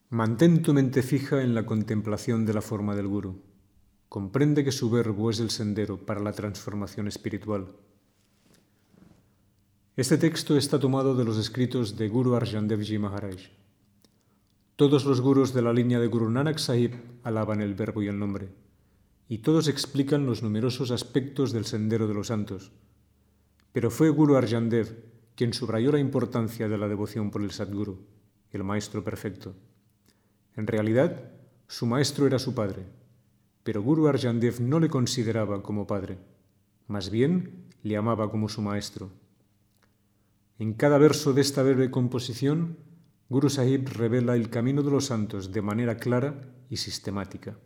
Mantén tu mente fija en la contemplación de la forma del Guru. Comprende que su verbo es el sendero para la transformación espiritual. Este texto está tomado de los escritos de Guru Arjan Dev Ji Maharaj. Todos los gurus de la línea de Guru Nanak Sahib alaban el verbo y el nombre, y todos explican los numerosos aspectos del sendero de los santos. Pero fue Guru Arjan Dev quien subrayó la importancia de la devoción por el Sadguru, el maestro perfecto. En realidad, su maestro era su padre, pero Guru Arjan Dev no le consideraba como padre, más bien le amaba como su maestro. En cada verso de esta breve composición, Guru Sahib revela el camino de los santos de manera clara y sistemática.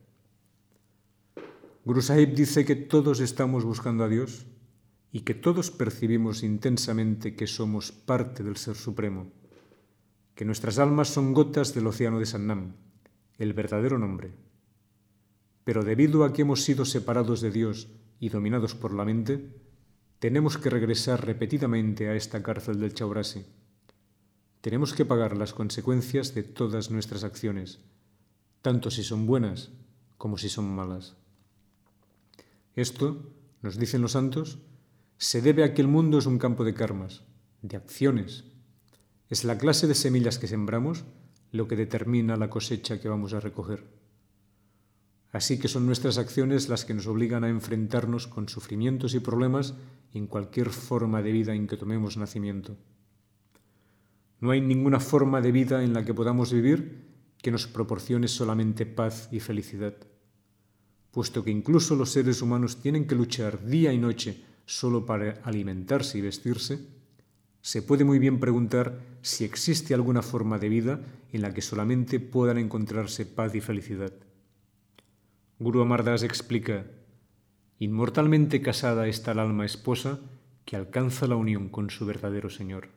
Guru Sahib dice que todos estamos buscando a Dios y que todos percibimos intensamente que somos parte del Ser Supremo, que nuestras almas son gotas del océano de Sannam, el verdadero nombre. Pero debido a que hemos sido separados de Dios y dominados por la mente, tenemos que regresar repetidamente a esta cárcel del Chaurasi. Tenemos que pagar las consecuencias de todas nuestras acciones, tanto si son buenas como si son malas. Esto, nos dicen los santos, se debe a que el mundo es un campo de karmas, de acciones. Es la clase de semillas que sembramos lo que determina la cosecha que vamos a recoger. Así que son nuestras acciones las que nos obligan a enfrentarnos con sufrimientos y problemas en cualquier forma de vida en que tomemos nacimiento. No hay ninguna forma de vida en la que podamos vivir que nos proporcione solamente paz y felicidad. Puesto que incluso los seres humanos tienen que luchar día y noche solo para alimentarse y vestirse, se puede muy bien preguntar si existe alguna forma de vida en la que solamente puedan encontrarse paz y felicidad. Guru Amar Das explica: inmortalmente casada está el alma esposa que alcanza la unión con su verdadero Señor.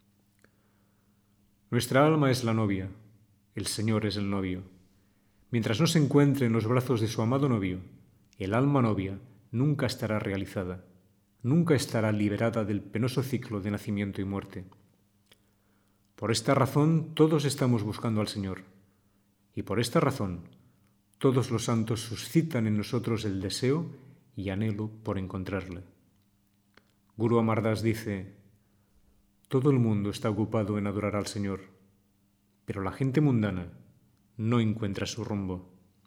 Nuestra alma es la novia, el Señor es el novio. Mientras no se encuentre en los brazos de su amado novio, el alma novia nunca estará realizada, nunca estará liberada del penoso ciclo de nacimiento y muerte. Por esta razón todos estamos buscando al Señor, y por esta razón todos los santos suscitan en nosotros el deseo y anhelo por encontrarle. Guru Amar Das dice: todo el mundo está ocupado en adorar al Señor, pero la gente mundana no encuentra su rumbo.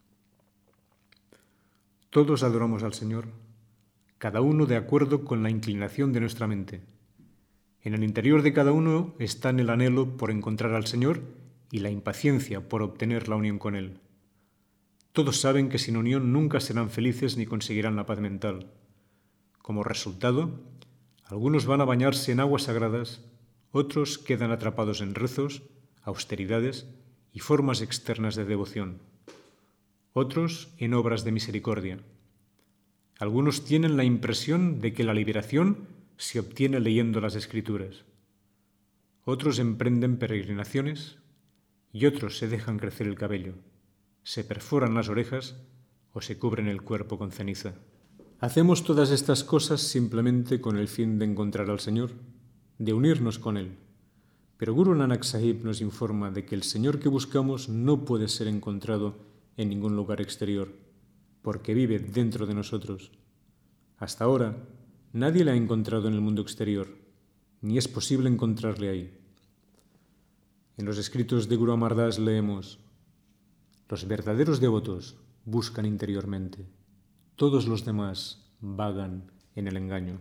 Todos adoramos al Señor, cada uno de acuerdo con la inclinación de nuestra mente. En el interior de cada uno están el anhelo por encontrar al Señor y la impaciencia por obtener la unión con Él. Todos saben que sin unión nunca serán felices ni conseguirán la paz mental. Como resultado, algunos van a bañarse en aguas sagradas, otros quedan atrapados en rezos, austeridades y formas externas de devoción. Otros en obras de misericordia. Algunos tienen la impresión de que la liberación se obtiene leyendo las Escrituras. Otros emprenden peregrinaciones y otros se dejan crecer el cabello, se perforan las orejas o se cubren el cuerpo con ceniza. Hacemos todas estas cosas simplemente con el fin de encontrar al Señor, de unirnos con Él. Pero Guru Nanak Sahib nos informa de que el Señor que buscamos no puede ser encontrado en ningún lugar exterior, porque vive dentro de nosotros. Hasta ahora, nadie le ha encontrado en el mundo exterior, ni es posible encontrarle ahí. En los escritos de Guru Amar Das leemos: los verdaderos devotos buscan interiormente, todos los demás vagan en el engaño.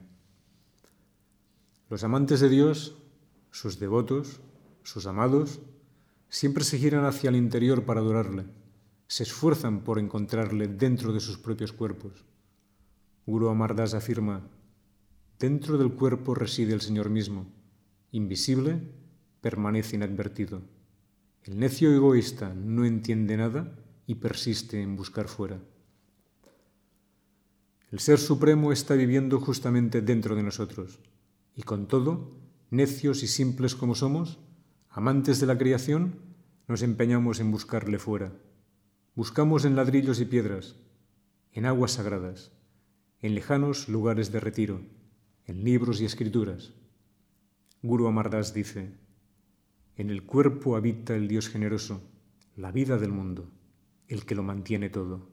Los amantes de Dios, sus devotos, sus amados, siempre se giran hacia el interior para adorarle, se esfuerzan por encontrarle dentro de sus propios cuerpos. Guru Amar Das afirma: dentro del cuerpo reside el Señor mismo, invisible, permanece inadvertido. El necio egoísta no entiende nada y persiste en buscar fuera. El Ser Supremo está viviendo justamente dentro de nosotros, y con todo, necios y simples como somos, amantes de la creación, nos empeñamos en buscarle fuera. Buscamos en ladrillos y piedras, en aguas sagradas, en lejanos lugares de retiro, en libros y escrituras. Guru Amar Das dice: en el cuerpo habita el Dios generoso, la vida del mundo, el que lo mantiene todo.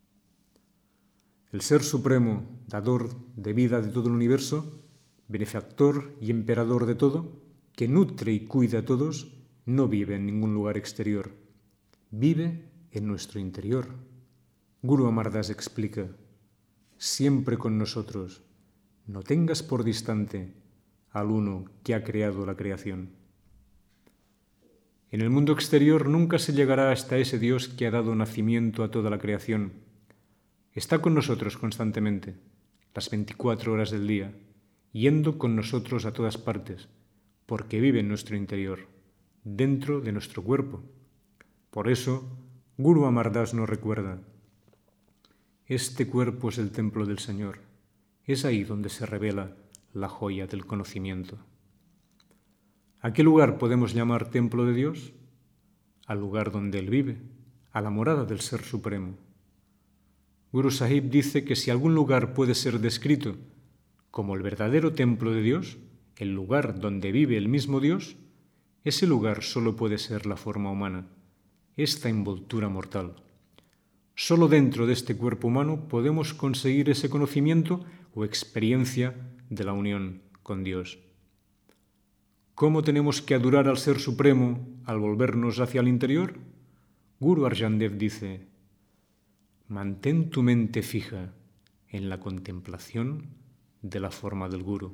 El Ser Supremo, dador de vida de todo el universo, benefactor y emperador de todo, que nutre y cuida a todos, no vive en ningún lugar exterior. Vive en nuestro interior. Guru Amar Das explica: siempre con nosotros, no tengas por distante al uno que ha creado la creación. En el mundo exterior nunca se llegará hasta ese Dios que ha dado nacimiento a toda la creación. Está con nosotros constantemente, las 24 horas del día, yendo con nosotros a todas partes, porque vive en nuestro interior, dentro de nuestro cuerpo. Por eso, Guru Amar Das nos recuerda: este cuerpo es el templo del Señor. Es ahí donde se revela la joya del conocimiento. ¿A qué lugar podemos llamar templo de Dios? Al lugar donde Él vive, a la morada del Ser Supremo. Guru Sahib dice que si algún lugar puede ser descrito como el verdadero templo de Dios, el lugar donde vive el mismo Dios, ese lugar solo puede ser la forma humana, esta envoltura mortal. Solo dentro de este cuerpo humano podemos conseguir ese conocimiento o experiencia de la unión con Dios. ¿Cómo tenemos que adorar al Ser Supremo al volvernos hacia el interior? Guru Arjan Dev dice: mantén tu mente fija en la contemplación de la forma del Guru.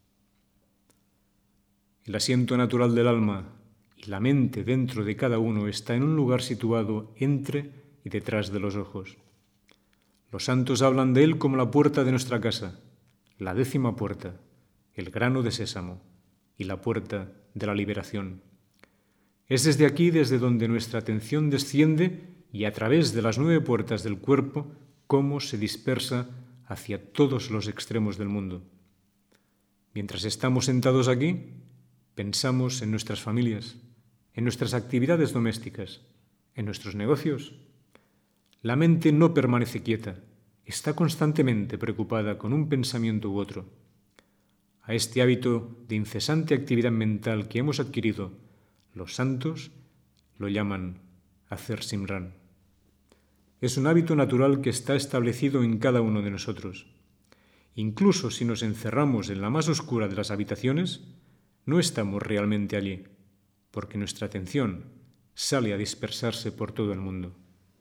El asiento natural del alma y la mente dentro de cada uno está en un lugar situado entre y detrás de los ojos. Los santos hablan de él como la puerta de nuestra casa, la 10ª puerta, el grano de sésamo y la puerta de la liberación. Es desde aquí desde donde nuestra atención desciende y a través de las 9 puertas del cuerpo cómo se dispersa hacia todos los extremos del mundo. Mientras estamos sentados aquí, pensamos en nuestras familias, en nuestras actividades domésticas, en nuestros negocios. La mente no permanece quieta, está constantemente preocupada con un pensamiento u otro. A este hábito de incesante actividad mental que hemos adquirido, los santos lo llaman hacer Simran. Es un hábito natural que está establecido en cada uno de nosotros. Incluso si nos encerramos en la más oscura de las habitaciones, no estamos realmente allí, porque nuestra atención sale a dispersarse por todo el mundo.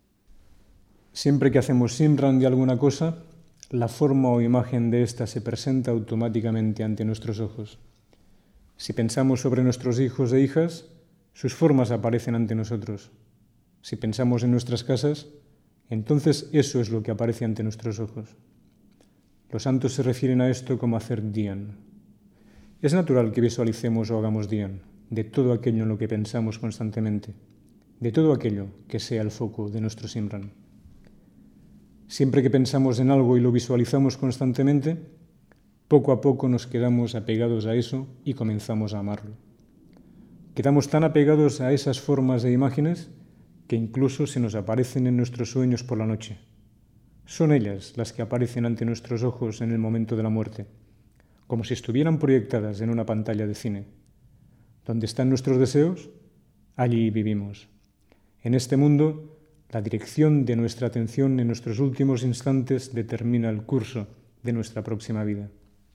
Siempre que hacemos Simran de alguna cosa, la forma o imagen de ésta se presenta automáticamente ante nuestros ojos. Si pensamos sobre nuestros hijos e hijas, sus formas aparecen ante nosotros. Si pensamos en nuestras casas, entonces eso es lo que aparece ante nuestros ojos. Los santos se refieren a esto como hacer dhyan. Es natural que visualicemos o hagamos dhyan de todo aquello en lo que pensamos constantemente, de todo aquello que sea el foco de nuestro Simran. Siempre que pensamos en algo y lo visualizamos constantemente, poco a poco nos quedamos apegados a eso y comenzamos a amarlo. Quedamos tan apegados a esas formas e imágenes que incluso se nos aparecen en nuestros sueños por la noche. Son ellas las que aparecen ante nuestros ojos en el momento de la muerte, como si estuvieran proyectadas en una pantalla de cine. Donde están nuestros deseos, allí vivimos. En este mundo, la dirección de nuestra atención en nuestros últimos instantes determina el curso de nuestra próxima vida.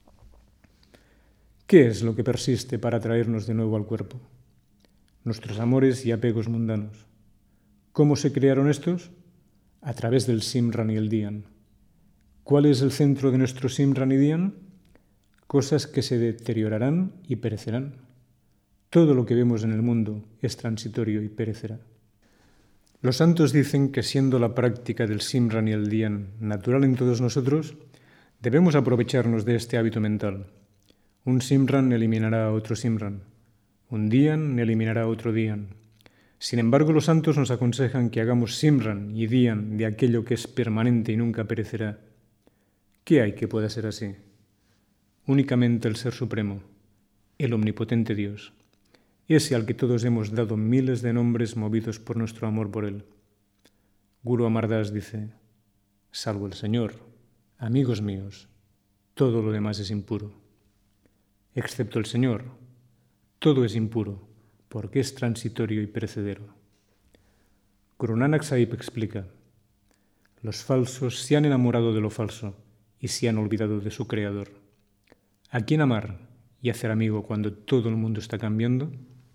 ¿Qué es lo que persiste para traernos de nuevo al cuerpo? Nuestros amores y apegos mundanos. ¿Cómo se crearon estos? A través del Simran y el Dhyan. ¿Cuál es el centro de nuestro Simran y Dhyan? Cosas que se deteriorarán y perecerán. Todo lo que vemos en el mundo es transitorio y perecerá. Los santos dicen que siendo la práctica del Simran y el Dhyan natural en todos nosotros, debemos aprovecharnos de este hábito mental. Un Simran eliminará a otro Simran. Un Dhyan eliminará a otro Dhyan. Sin embargo, los santos nos aconsejan que hagamos Simran y Dhyan de aquello que es permanente y nunca perecerá. ¿Qué hay que pueda ser así? Únicamente el Ser Supremo, el omnipotente Dios. Ese al que todos hemos dado miles de nombres movidos por nuestro amor por Él. Guru Amar Das dice: salvo el Señor, amigos míos, todo lo demás es impuro. Excepto el Señor, todo es impuro, porque es transitorio y perecedero. Guru Nanak Sahib explica: los falsos se han enamorado de lo falso y se han olvidado de su creador. ¿A quién amar y hacer amigo cuando todo el mundo está cambiando?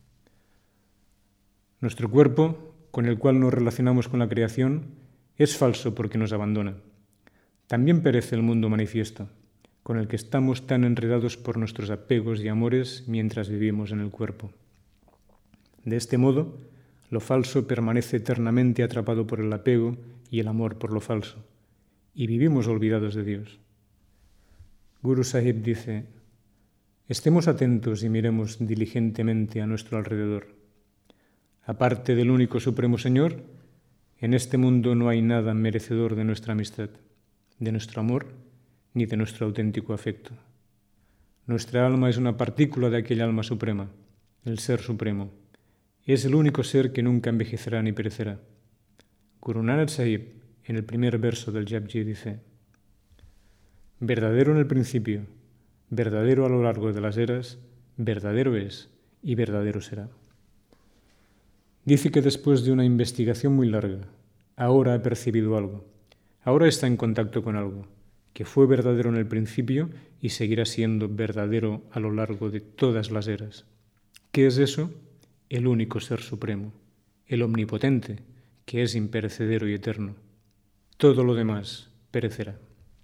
Nuestro cuerpo, con el cual nos relacionamos con la creación, es falso porque nos abandona. También perece el mundo manifiesto, con el que estamos tan enredados por nuestros apegos y amores mientras vivimos en el cuerpo. De este modo, lo falso permanece eternamente atrapado por el apego y el amor por lo falso, y vivimos olvidados de Dios. Guru Sahib dice: estemos atentos y miremos diligentemente a nuestro alrededor. Aparte del único Supremo Señor, en este mundo no hay nada merecedor de nuestra amistad, de nuestro amor, ni de nuestro auténtico afecto. Nuestra alma es una partícula de aquella alma suprema, el Ser Supremo. Es el único ser que nunca envejecerá ni perecerá. Guru Nanak Sahib, en el primer verso del Japji, dice: verdadero en el principio, verdadero a lo largo de las eras, verdadero es y verdadero será. Dice que después de una investigación muy larga, ahora ha percibido algo, ahora está en contacto con algo, que fue verdadero en el principio y seguirá siendo verdadero a lo largo de todas las eras. ¿Qué es eso? El único Ser Supremo, el Omnipotente, que es imperecedero y eterno. Todo lo demás perecerá.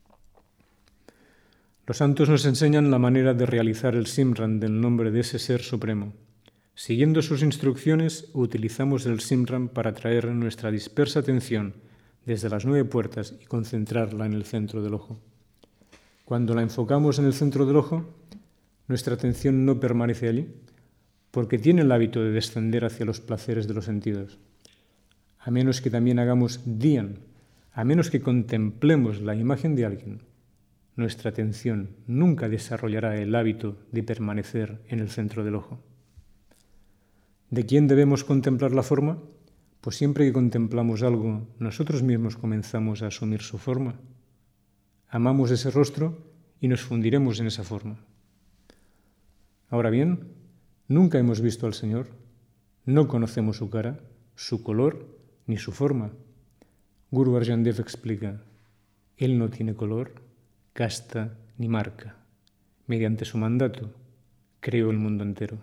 Los santos nos enseñan la manera de realizar el Simran del nombre de ese Ser Supremo. Siguiendo sus instrucciones, utilizamos el Simran para atraer nuestra dispersa atención desde las 9 puertas y concentrarla en el centro del ojo. Cuando la enfocamos en el centro del ojo, nuestra atención no permanece allí, porque tiene el hábito de descender hacia los placeres de los sentidos. A menos que también hagamos dhyan, a menos que contemplemos la imagen de alguien, nuestra atención nunca desarrollará el hábito de permanecer en el centro del ojo. ¿De quién debemos contemplar la forma? Pues siempre que contemplamos algo, nosotros mismos comenzamos a asumir su forma. Amamos ese rostro y nos fundiremos en esa forma. Ahora bien, nunca hemos visto al Señor, no conocemos su cara, su color ni su forma. Guru Arjan Dev explica: Él no tiene color, casta ni marca. Mediante su mandato, creó el mundo entero.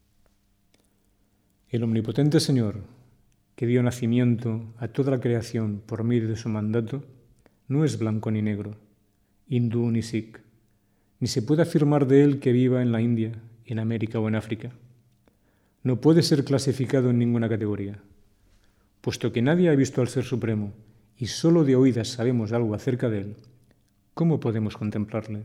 El omnipotente Señor, que dio nacimiento a toda la creación por medio de su mandato, no es blanco ni negro, hindú ni sikh, ni se puede afirmar de él que viva en la India, en América o en África. No puede ser clasificado en ninguna categoría. Puesto que nadie ha visto al Ser Supremo y solo de oídas sabemos algo acerca de él, ¿cómo podemos contemplarle?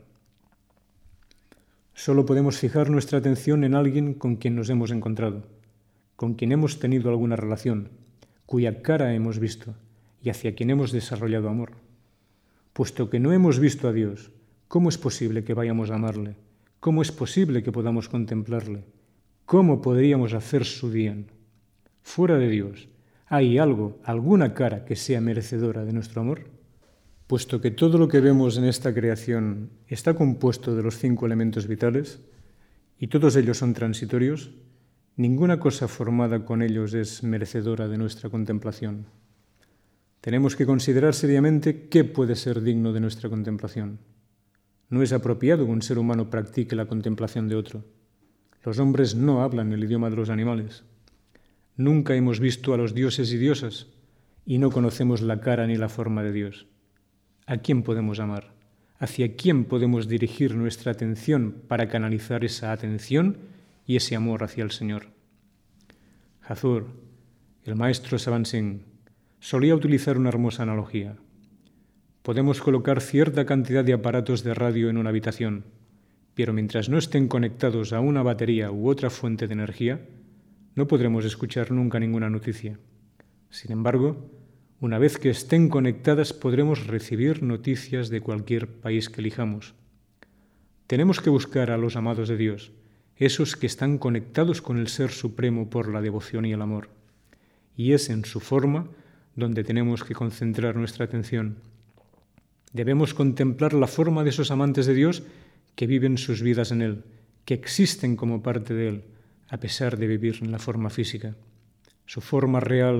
Solo podemos fijar nuestra atención en alguien con quien nos hemos encontrado, con quien hemos tenido alguna relación, cuya cara hemos visto y hacia quien hemos desarrollado amor. Puesto que no hemos visto a Dios, ¿cómo es posible que vayamos a amarle? ¿Cómo es posible que podamos contemplarle? ¿Cómo podríamos hacer su dhyan? Fuera de Dios, ¿hay algo, alguna cara que sea merecedora de nuestro amor? Puesto que todo lo que vemos en esta creación está compuesto de los 5 elementos vitales y todos ellos son transitorios, ninguna cosa formada con ellos es merecedora de nuestra contemplación. Tenemos que considerar seriamente qué puede ser digno de nuestra contemplación. No es apropiado que un ser humano practique la contemplación de otro. Los hombres no hablan el idioma de los animales. Nunca hemos visto a los dioses y diosas y no conocemos la cara ni la forma de Dios. ¿A quién podemos amar? ¿Hacia quién podemos dirigir nuestra atención para canalizar esa atención y ese amor hacia el Señor? Hazur, el maestro Saban Singh, solía utilizar una hermosa analogía. Podemos colocar cierta cantidad de aparatos de radio en una habitación, pero mientras no estén conectados a una batería u otra fuente de energía, no podremos escuchar nunca ninguna noticia. Sin embargo, una vez que estén conectadas podremos recibir noticias de cualquier país que elijamos. Tenemos que buscar a los amados de Dios, esos que están conectados con el Ser Supremo por la devoción y el amor. Y es en su forma donde tenemos que concentrar nuestra atención. Debemos contemplar la forma de esos amantes de Dios que viven sus vidas en Él, que existen como parte de Él, a pesar de vivir en la forma física. Su forma real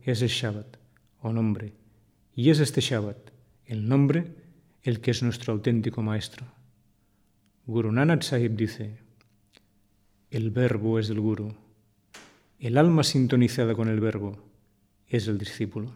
es el Shabbat, o nombre, y es este Shabbat, el nombre, el que es nuestro auténtico maestro. Guru Nanak Sahib dice: el verbo es el guru, el alma sintonizada con el verbo es el discípulo.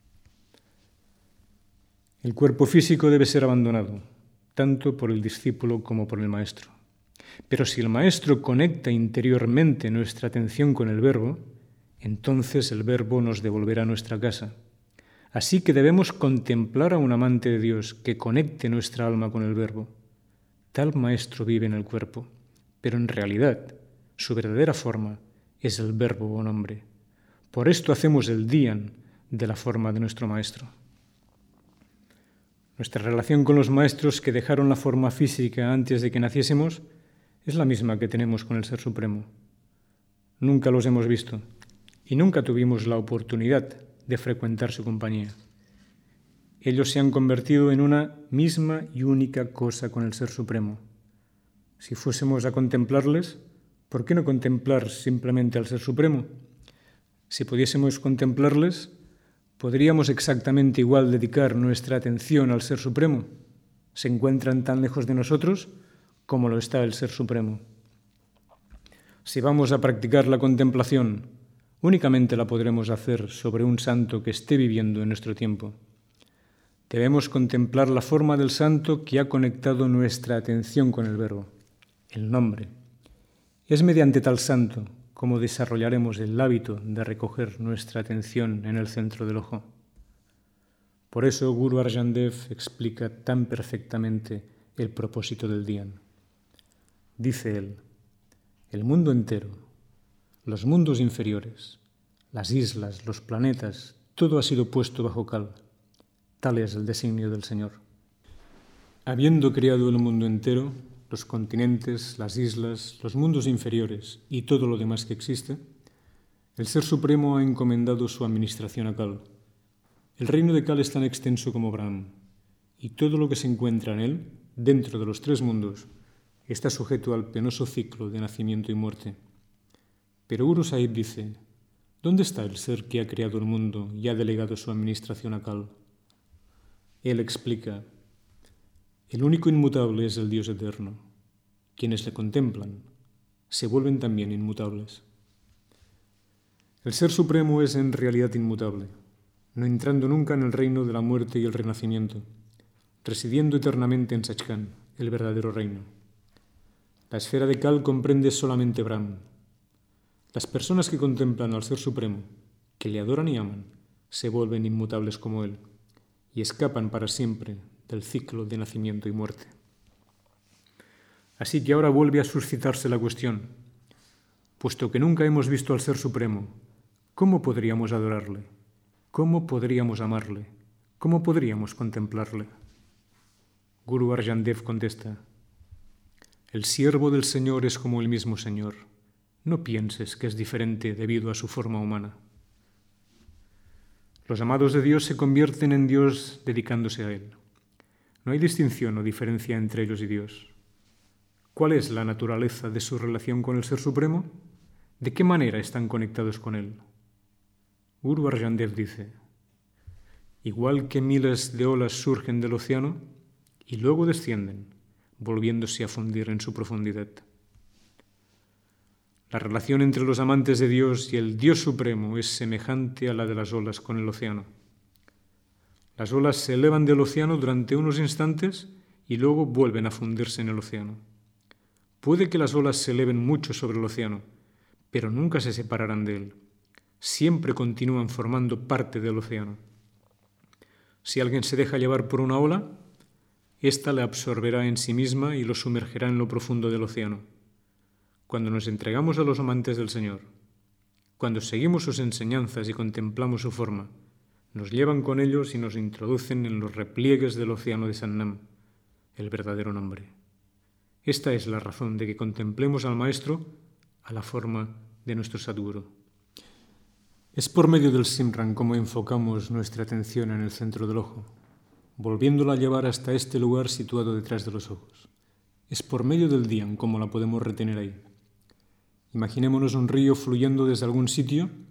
El cuerpo físico debe ser abandonado, tanto por el discípulo como por el maestro. Pero si el maestro conecta interiormente nuestra atención con el verbo, entonces el verbo nos devolverá a nuestra casa. Así que debemos contemplar a un amante de Dios que conecte nuestra alma con el verbo. Tal maestro vive en el cuerpo, pero en realidad su verdadera forma es el verbo o nombre. Por esto hacemos el dhyan de la forma de nuestro maestro. Nuestra relación con los maestros que dejaron la forma física antes de que naciésemos es la misma que tenemos con el Ser Supremo. Nunca los hemos visto y nunca tuvimos la oportunidad de frecuentar su compañía. Ellos se han convertido en una misma y única cosa con el Ser Supremo. Si fuésemos a contemplarles, ¿por qué no contemplar simplemente al Ser Supremo? Si pudiésemos contemplarles, ¿podríamos exactamente igual dedicar nuestra atención al Ser Supremo? ¿Se encuentran tan lejos de nosotros como lo está el Ser Supremo? Si vamos a practicar la contemplación, únicamente la podremos hacer sobre un santo que esté viviendo en nuestro tiempo. Debemos contemplar la forma del santo que ha conectado nuestra atención con el verbo, el nombre. Es mediante tal santo como desarrollaremos el hábito de recoger nuestra atención en el centro del ojo. Por eso Guru Arjan Dev explica tan perfectamente el propósito del dhyan. Dice él: el mundo entero, los mundos inferiores, las islas, los planetas, todo ha sido puesto bajo cal. Tal es el designio del Señor. Habiendo creado el mundo entero, los continentes, las islas, los mundos inferiores y todo lo demás que existe, el Ser Supremo ha encomendado su administración a Kal. El reino de Kal es tan extenso como Brahm, y todo lo que se encuentra en él, dentro de los tres mundos, está sujeto al penoso ciclo de nacimiento y muerte. Pero Guru Sahib dice: ¿dónde está el ser que ha creado el mundo y ha delegado su administración a Kal? Él explica: el único inmutable es el Dios eterno. Quienes le contemplan se vuelven también inmutables. El Ser Supremo es en realidad inmutable, no entrando nunca en el reino de la muerte y el renacimiento, residiendo eternamente en Sachkhand, el verdadero reino. La esfera de Kal comprende solamente Brahm. Las personas que contemplan al Ser Supremo, que le adoran y aman, se vuelven inmutables como él y escapan para siempre del ciclo de nacimiento y muerte. Así que ahora vuelve a suscitarse la cuestión: puesto que nunca hemos visto al Ser Supremo, ¿cómo podríamos adorarle? ¿Cómo podríamos amarle? ¿Cómo podríamos contemplarle? Guru Arjan Dev contesta: el siervo del Señor es como el mismo Señor. No pienses que es diferente debido a su forma humana. Los amados de Dios se convierten en Dios dedicándose a Él. No hay distinción o diferencia entre ellos y Dios. ¿Cuál es la naturaleza de su relación con el Ser Supremo? ¿De qué manera están conectados con Él? Guru Arjan Dev dice: igual que miles de olas surgen del océano y luego descienden, volviéndose a fundir en su profundidad. La relación entre los amantes de Dios y el Dios Supremo es semejante a la de las olas con el océano. Las olas se elevan del océano durante unos instantes y luego vuelven a fundirse en el océano. Puede que las olas se eleven mucho sobre el océano, pero nunca se separarán de él. Siempre continúan formando parte del océano. Si alguien se deja llevar por una ola, ésta le absorberá en sí misma y lo sumergirá en lo profundo del océano. Cuando nos entregamos a los amantes del Señor, cuando seguimos sus enseñanzas y contemplamos su forma, nos llevan con ellos y nos introducen en los repliegues del océano de Sannam, el verdadero nombre. Esta es la razón de que contemplemos al Maestro a la forma de nuestro Sadguru. Es por medio del Simran como enfocamos nuestra atención en el centro del ojo, volviéndola a llevar hasta este lugar situado detrás de los ojos. Es por medio del dhyan como la podemos retener ahí. Imaginémonos un río fluyendo desde algún sitio,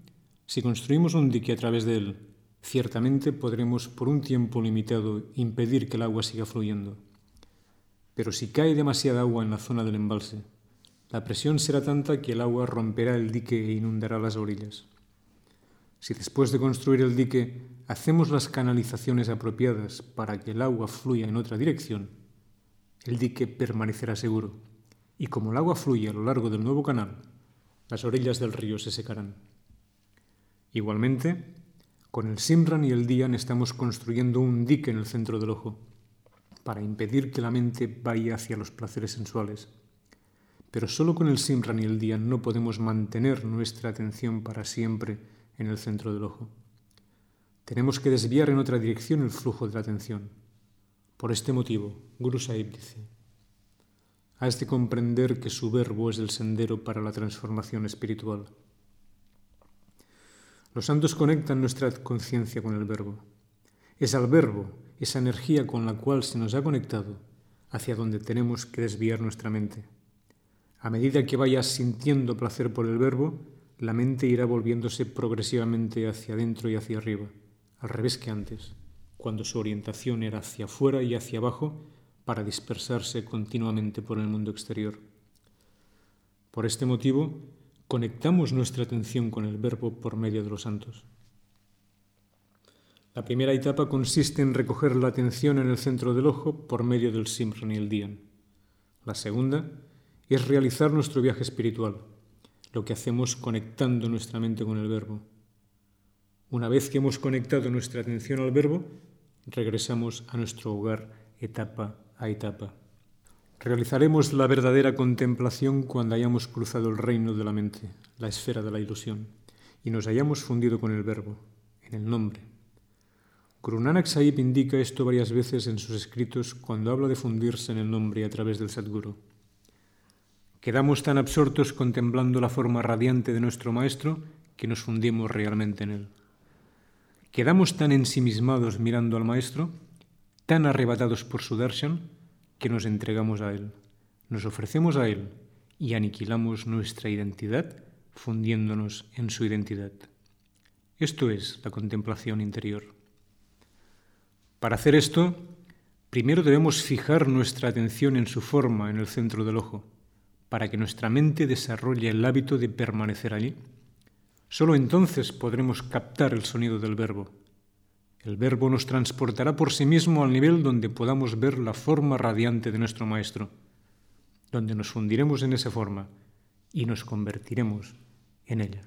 Si construimos un dique a través de él, ciertamente podremos por un tiempo limitado impedir que el agua siga fluyendo. Pero si cae demasiada agua en la zona del embalse, la presión será tanta que el agua romperá el dique e inundará las orillas. Si después de construir el dique hacemos las canalizaciones apropiadas para que el agua fluya en otra dirección, el dique permanecerá seguro, y como el agua fluye a lo largo del nuevo canal, las orillas del río se secarán. Igualmente, con el Simran y el Dhyan estamos construyendo un dique en el centro del ojo, para impedir que la mente vaya hacia los placeres sensuales. Pero solo con el Simran y el Dhyan no podemos mantener nuestra atención para siempre en el centro del ojo. Tenemos que desviar en otra dirección el flujo de la atención. Por este motivo, Guru Sahib dice: has de comprender que su verbo es el sendero para la transformación espiritual. Los santos conectan nuestra conciencia con el verbo. Es al verbo, esa energía con la cual se nos ha conectado, hacia donde tenemos que desviar nuestra mente. A medida que vayas sintiendo placer por el verbo, la mente irá volviéndose progresivamente hacia adentro y hacia arriba, al revés que antes, cuando su orientación era hacia afuera y hacia abajo para dispersarse continuamente por el mundo exterior. Por este motivo, conectamos nuestra atención con el verbo por medio de los santos. La primera etapa consiste en recoger la atención en el centro del ojo por medio del Simran y el Dhyan. La segunda es realizar nuestro viaje espiritual, lo que hacemos conectando nuestra mente con el verbo. Una vez que hemos conectado nuestra atención al verbo, regresamos a nuestro hogar etapa a etapa. Realizaremos la verdadera contemplación cuando hayamos cruzado el reino de la mente, la esfera de la ilusión, y nos hayamos fundido con el verbo, en el nombre. Guru Nanak Sahib indica esto varias veces en sus escritos cuando habla de fundirse en el nombre a través del Sadguru. Quedamos tan absortos contemplando la forma radiante de nuestro Maestro que nos fundimos realmente en él. Quedamos tan ensimismados mirando al Maestro, tan arrebatados por su darshan, que nos entregamos a él, nos ofrecemos a él y aniquilamos nuestra identidad fundiéndonos en su identidad. Esto es la contemplación interior. Para hacer esto, primero debemos fijar nuestra atención en su forma en el centro del ojo, para que nuestra mente desarrolle el hábito de permanecer allí. Solo entonces podremos captar el sonido del verbo. El verbo nos transportará por sí mismo al nivel donde podamos ver la forma radiante de nuestro Maestro, donde nos fundiremos en esa forma y nos convertiremos en ella.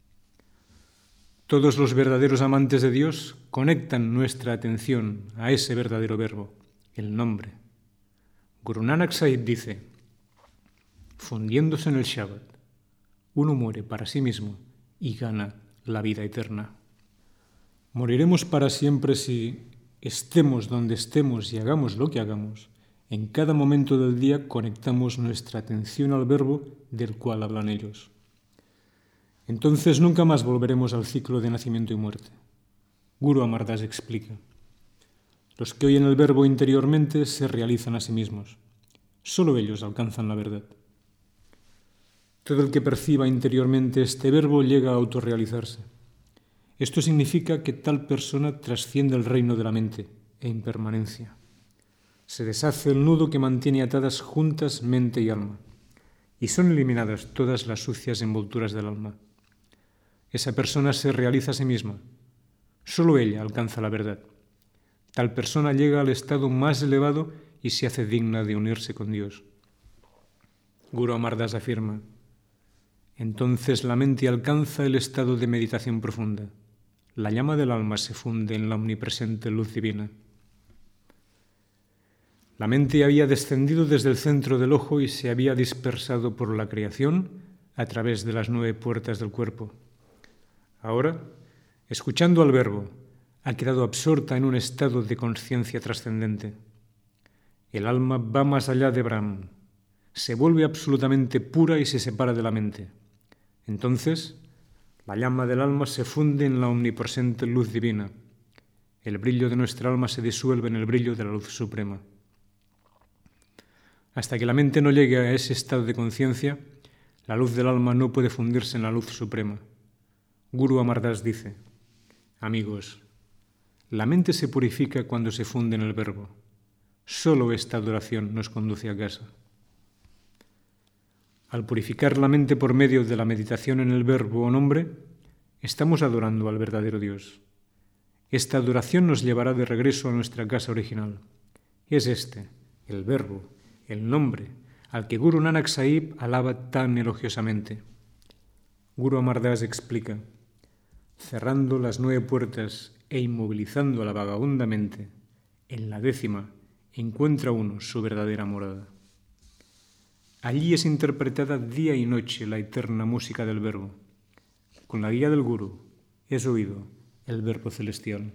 Todos los verdaderos amantes de Dios conectan nuestra atención a ese verdadero verbo, el nombre. Guru Nanak Sahib dice: fundiéndose en el Shabad, uno muere para sí mismo y gana la vida eterna. Moriremos para siempre si, estemos donde estemos y hagamos lo que hagamos, en cada momento del día conectamos nuestra atención al verbo del cual hablan ellos. Entonces nunca más volveremos al ciclo de nacimiento y muerte. Guru Amar Das explica: los que oyen el verbo interiormente se realizan a sí mismos. Solo ellos alcanzan la verdad. Todo el que perciba interiormente este verbo llega a autorrealizarse. Esto significa que tal persona trasciende el reino de la mente e impermanencia. Se deshace el nudo que mantiene atadas juntas mente y alma, y son eliminadas todas las sucias envolturas del alma. Esa persona se realiza a sí misma. Solo ella alcanza la verdad. Tal persona llega al estado más elevado y se hace digna de unirse con Dios. Guru Amar Das afirma: entonces la mente alcanza el estado de meditación profunda. La llama del alma se funde en la omnipresente luz divina. La mente había descendido desde el centro del ojo y se había dispersado por la creación a través de las 9 puertas del cuerpo. Ahora, escuchando al verbo, ha quedado absorta en un estado de conciencia trascendente. El alma va más allá de Brahman, se vuelve absolutamente pura y se separa de la mente. Entonces, la llama del alma se funde en la omnipresente luz divina. El brillo de nuestra alma se disuelve en el brillo de la luz suprema. Hasta que la mente no llegue a ese estado de conciencia, la luz del alma no puede fundirse en la luz suprema. Guru Amar Das dice: amigos, la mente se purifica cuando se funde en el verbo. Solo esta adoración nos conduce a casa. Al purificar la mente por medio de la meditación en el verbo o nombre, estamos adorando al verdadero Dios. Esta adoración nos llevará de regreso a nuestra casa original. Es este, el verbo, el nombre, al que Guru Nanak Sahib alaba tan elogiosamente. Guru Amar Das explica: cerrando las 9 puertas e inmovilizando la vagabunda mente, en la 10ª encuentra uno su verdadera morada. Allí es interpretada día y noche la eterna música del verbo. Con la guía del Guru es oído el verbo celestial.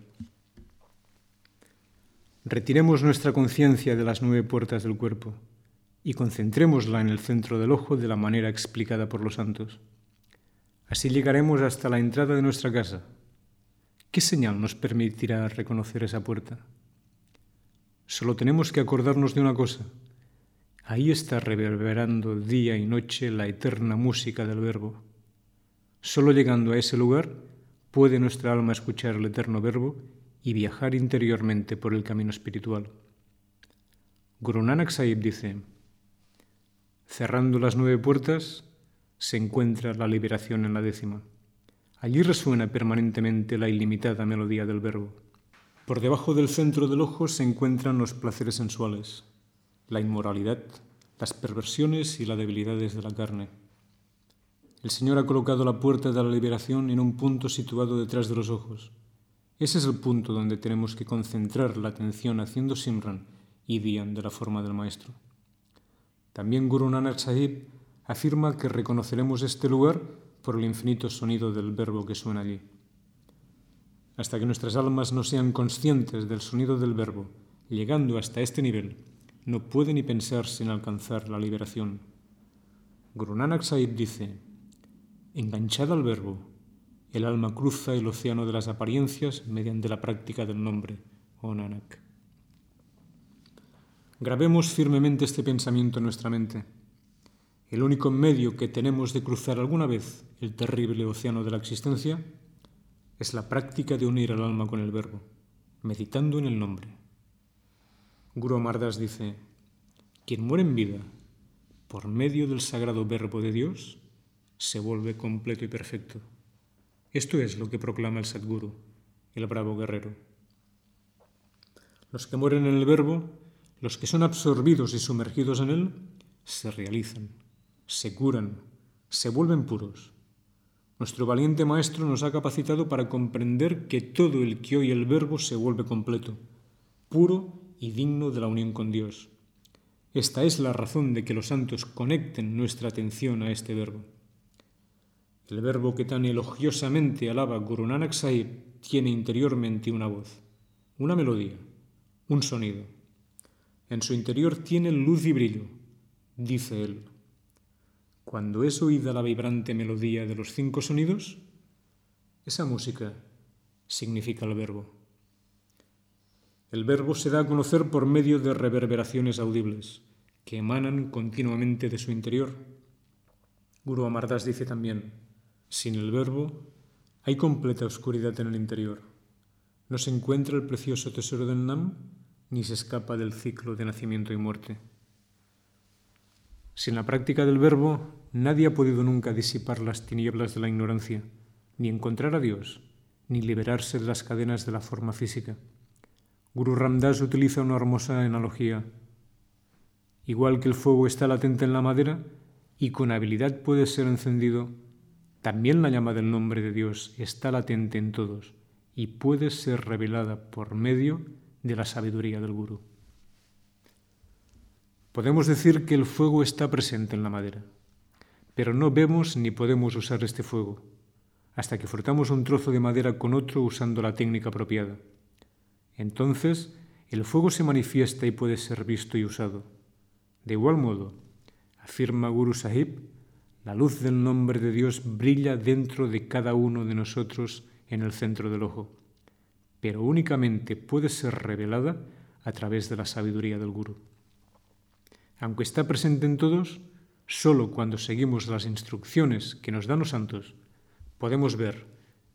Retiremos nuestra conciencia de las 9 puertas del cuerpo y concentrémosla en el centro del ojo de la manera explicada por los santos. Así llegaremos hasta la entrada de nuestra casa. ¿Qué señal nos permitirá reconocer esa puerta? Solo tenemos que acordarnos de una cosa. Ahí está reverberando día y noche la eterna música del verbo. Solo llegando a ese lugar puede nuestra alma escuchar el eterno verbo y viajar interiormente por el camino espiritual. Guru Nanak Sahib dice: cerrando las 9 puertas se encuentra la liberación en la 10ª. Allí resuena permanentemente la ilimitada melodía del verbo. Por debajo del centro del ojo se encuentran los placeres sensuales, la inmoralidad, las perversiones y las debilidades de la carne. El Señor ha colocado la puerta de la liberación en un punto situado detrás de los ojos. Ese es el punto donde tenemos que concentrar la atención haciendo Simran y Dhyan de la forma del Maestro. También Guru Nanak Sahib afirma que reconoceremos este lugar por el infinito sonido del verbo que suena allí. Hasta que nuestras almas no sean conscientes del sonido del verbo, llegando hasta este nivel, no puede ni pensarse en alcanzar la liberación. Guru Nanak Sahib dice: enganchada al verbo, el alma cruza el océano de las apariencias mediante la práctica del nombre, oh Nanak. Grabemos firmemente este pensamiento en nuestra mente. El único medio que tenemos de cruzar alguna vez el terrible océano de la existencia es la práctica de unir al alma con el verbo, meditando en el nombre. Guru Amar Das dice: quien muere en vida por medio del sagrado verbo de Dios se vuelve completo y perfecto. Esto es lo que proclama el Sadguru, el bravo guerrero. Los que mueren en el verbo, los que son absorbidos y sumergidos en él, se realizan, se curan, se vuelven puros. Nuestro valiente Maestro nos ha capacitado para comprender que todo el que oye el verbo se vuelve completo, puro y digno de la unión con Dios. Esta es la razón de que los santos conecten nuestra atención a este verbo. El verbo que tan elogiosamente alaba Guru Nanak Sahib tiene interiormente una voz, una melodía, un sonido. En su interior tiene luz y brillo, dice él. Cuando es oída la vibrante melodía de los 5 sonidos, esa música significa el verbo. El verbo se da a conocer por medio de reverberaciones audibles que emanan continuamente de su interior. Guru Amar Das dice también: sin el verbo hay completa oscuridad en el interior. No se encuentra el precioso tesoro del Nam, ni se escapa del ciclo de nacimiento y muerte. Sin la práctica del verbo, nadie ha podido nunca disipar las tinieblas de la ignorancia, ni encontrar a Dios, ni liberarse de las cadenas de la forma física. Guru Ram Das utiliza una hermosa analogía. Igual que el fuego está latente en la madera y con habilidad puede ser encendido, también la llama del nombre de Dios está latente en todos y puede ser revelada por medio de la sabiduría del Gurú. Podemos decir que el fuego está presente en la madera, pero no vemos ni podemos usar este fuego hasta que frotamos un trozo de madera con otro usando la técnica apropiada. Entonces, el fuego se manifiesta y puede ser visto y usado. De igual modo, afirma Guru Sahib, la luz del nombre de Dios brilla dentro de cada uno de nosotros en el centro del ojo, pero únicamente puede ser revelada a través de la sabiduría del Gurú. Aunque está presente en todos, solo cuando seguimos las instrucciones que nos dan los santos podemos ver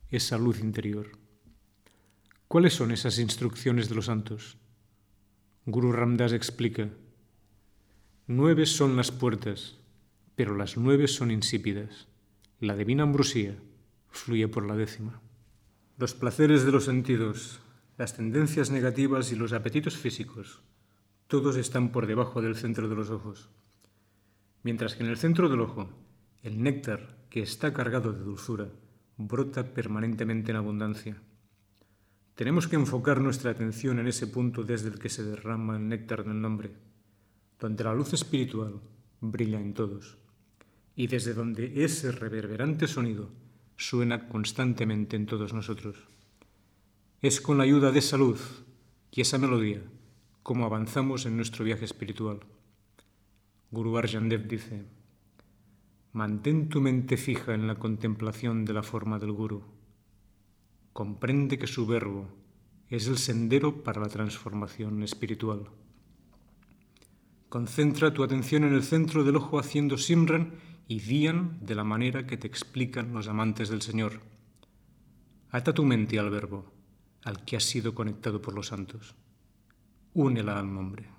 esa luz interior. ¿Cuáles son esas instrucciones de los santos? Guru Ram Das explica: 9 son las puertas, pero las 9 son insípidas. La divina ambrosía fluye por la 10ª. Los placeres de los sentidos, las tendencias negativas y los apetitos físicos, todos están por debajo del centro de los ojos. Mientras que en el centro del ojo, el néctar, que está cargado de dulzura, brota permanentemente en abundancia. Tenemos que enfocar nuestra atención en ese punto desde el que se derrama el néctar del nombre, donde la luz espiritual brilla en todos, y desde donde ese reverberante sonido suena constantemente en todos nosotros. Es con la ayuda de esa luz y esa melodía como avanzamos en nuestro viaje espiritual. Guru Arjan Dev dice: mantén tu mente fija en la contemplación de la forma del Guru. Comprende que su verbo es el sendero para la transformación espiritual. Concentra tu atención en el centro del ojo haciendo Simran y Dhyan de la manera que te explican los amantes del Señor. Ata tu mente al verbo, al que has sido conectado por los santos. Únela al nombre.